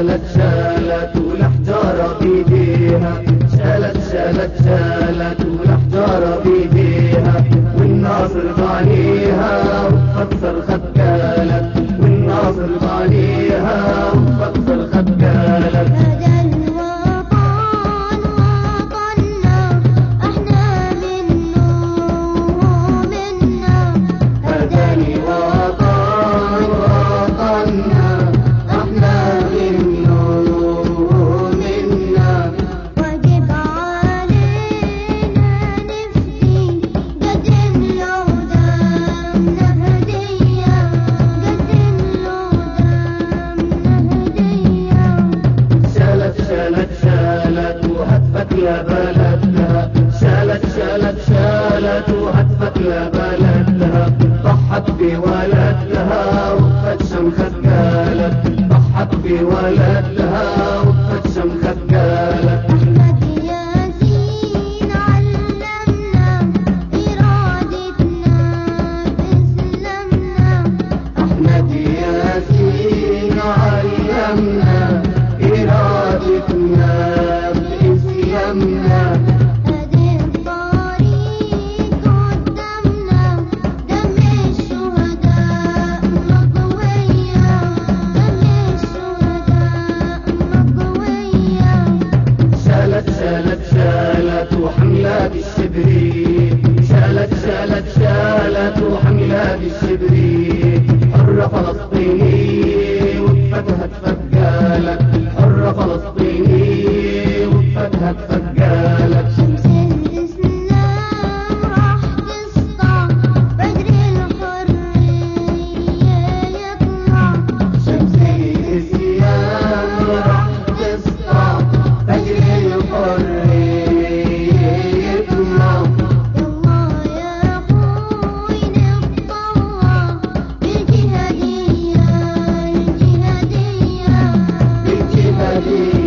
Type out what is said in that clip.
شالت والأحجار بيديها، شالت والأحجار بيديها، والناصر بعنيها وتفكر خدكالك، والناصر بعنيها وتفكر خدكالك. شالت وهتفك يا بلدها، شالت وهتفك يا بلدها، ضحت بولدها وفتشم خدكالك، ضحت بولدها وفتشم خدكالك. أحمد ياسين علمنا إرادتنا بإسلامنا، أحمد ياسين علمنا إرادتنا بإسلامنا، أدي الطريق قدامنا، دم الشهداء مضوية، دم الشهداء مضوية. شالت وحملة بالشبري، شالت وحملة بالشبري، حرة فلسطيني وفتها تفجالك، حرة فلسطيني وفتها تفجالك. شمس الإسلام راح تسطع، بدر الحرية يطلع، شمس الإسلام راح تسطع، فجر الحرية يطلع. يلا يا أخوي نتطوع بالجهادية، الجهادية بالجهادية